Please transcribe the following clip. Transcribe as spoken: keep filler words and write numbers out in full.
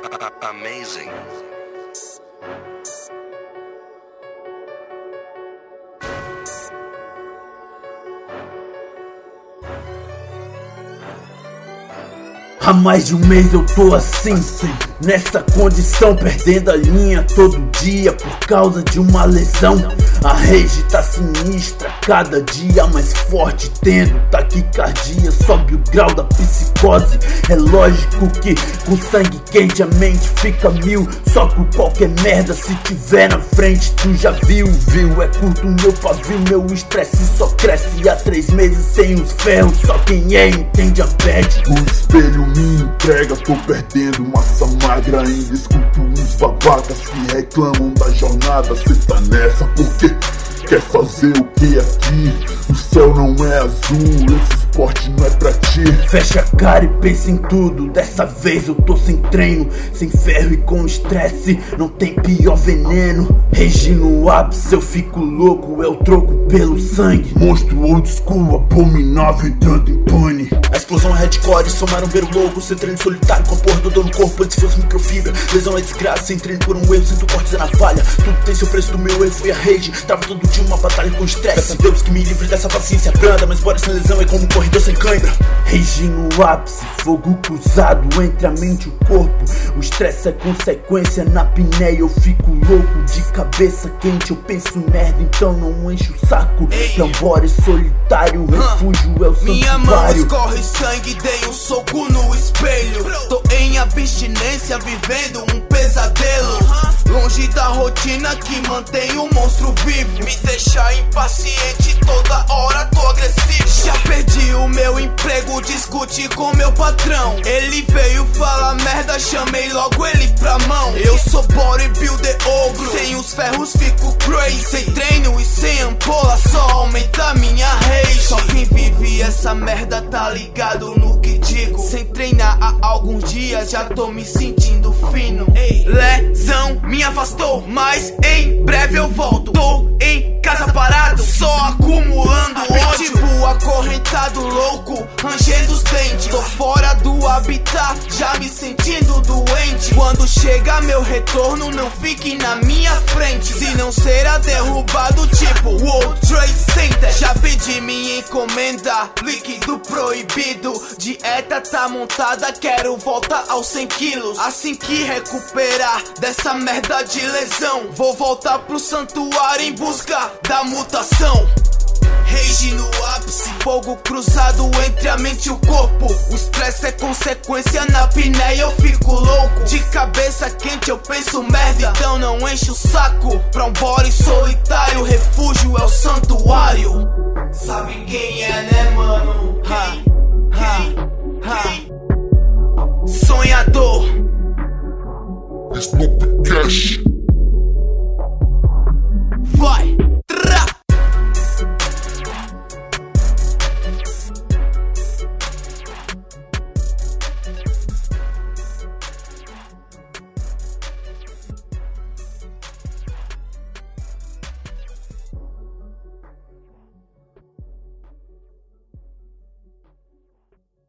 Amazing. Há mais de um mês eu tô assim, assim, nessa condição, perdendo a linha todo dia por causa de uma lesão. A rage tá sinistra, cada dia mais forte, tendo taquicardia, sobe o grau da psicose. É lógico que com sangue quente a mente fica mil, só com qualquer merda se tiver na frente tu já viu, viu? É curto meu pavio, meu estresse só cresce há três meses sem os ferros, só quem é entende a bad. O espelho me entrega, tô perdendo massa magra, ainda escuto uns babacas que reclamam da jornada. Cê tá nessa porque quer fazer o que aqui? O céu não é azul, esse esporte não é pra ti. Fecha a cara e pensa em tudo, dessa vez eu tô sem treino, sem ferro e com estresse, não tem pior veneno. Regi no ápice, eu fico louco, é o troco pelo sangue. Monstro old school, abominável entrando em pane. A explosão é hardcore, somaram ver o louco. Sem treino solitário, com a porra do dor no corpo, antes fosse microfibra. Lesão é desgraça, sem treino por um erro, sinto cortes na navalha. Tudo tem seu preço, do meu erro foi a rage. Trava todo dia uma batalha com estresse. Peço a Deus que me livre dessa paciência branda, mas bora sem lesão é como um corredor sem cãibra. Rage no ápice, fogo cruzado entre a mente e o corpo. O estresse é consequência, na pinéia eu fico louco. De cabeça quente eu penso merda, então não enche o saco. Tambor é solitário, refúgio é o santuário. Minha mão escorre sangue, dei um soco no espelho. Tô em abstinência, vivendo um pesadelo. Longe da rotina que mantém o monstro vivo. Me deixa impaciente, toda hora tô agressivo. Já perdi o meu emprego, discuti com meu patrão. Ele veio falar merda, chamei logo ele pra mão. Eu sou bodybuilder ogro, sem os ferros fico crazy. Sem treino e sem ampola, só aumenta minha rage. Só quem vive essa merda tá ligado no que digo. Sem treinar há alguns dias, já tô me sentindo fino. Lesão me afastou, mas em breve eu volto. Tô em casa parado, só acumulando ódio. Tipo acorrentado louco, rangendo os dentes. Tô fora do habitat, já me sentindo doente. Quando chega meu retorno, não fique na minha frente, se não será derrubado tipo World Trade Center. Já pedi minha encomenda, líquido proibido. Dieta tá montada, quero volta aos cem quilos. Assim que recuperar dessa merda de lesão, vou voltar pro santuário em busca da mutação. Rage no ápice, fogo cruzado entre a mente e o corpo. O estresse é consequência, na pinéia eu fico louco. De cabeça quente eu penso merda, então não enche o saco. Pra um body solitário, refúgio é o santuário. Sabe quem é, né, mano? Ha, ha, ha. Sonhador. Snoop Cash.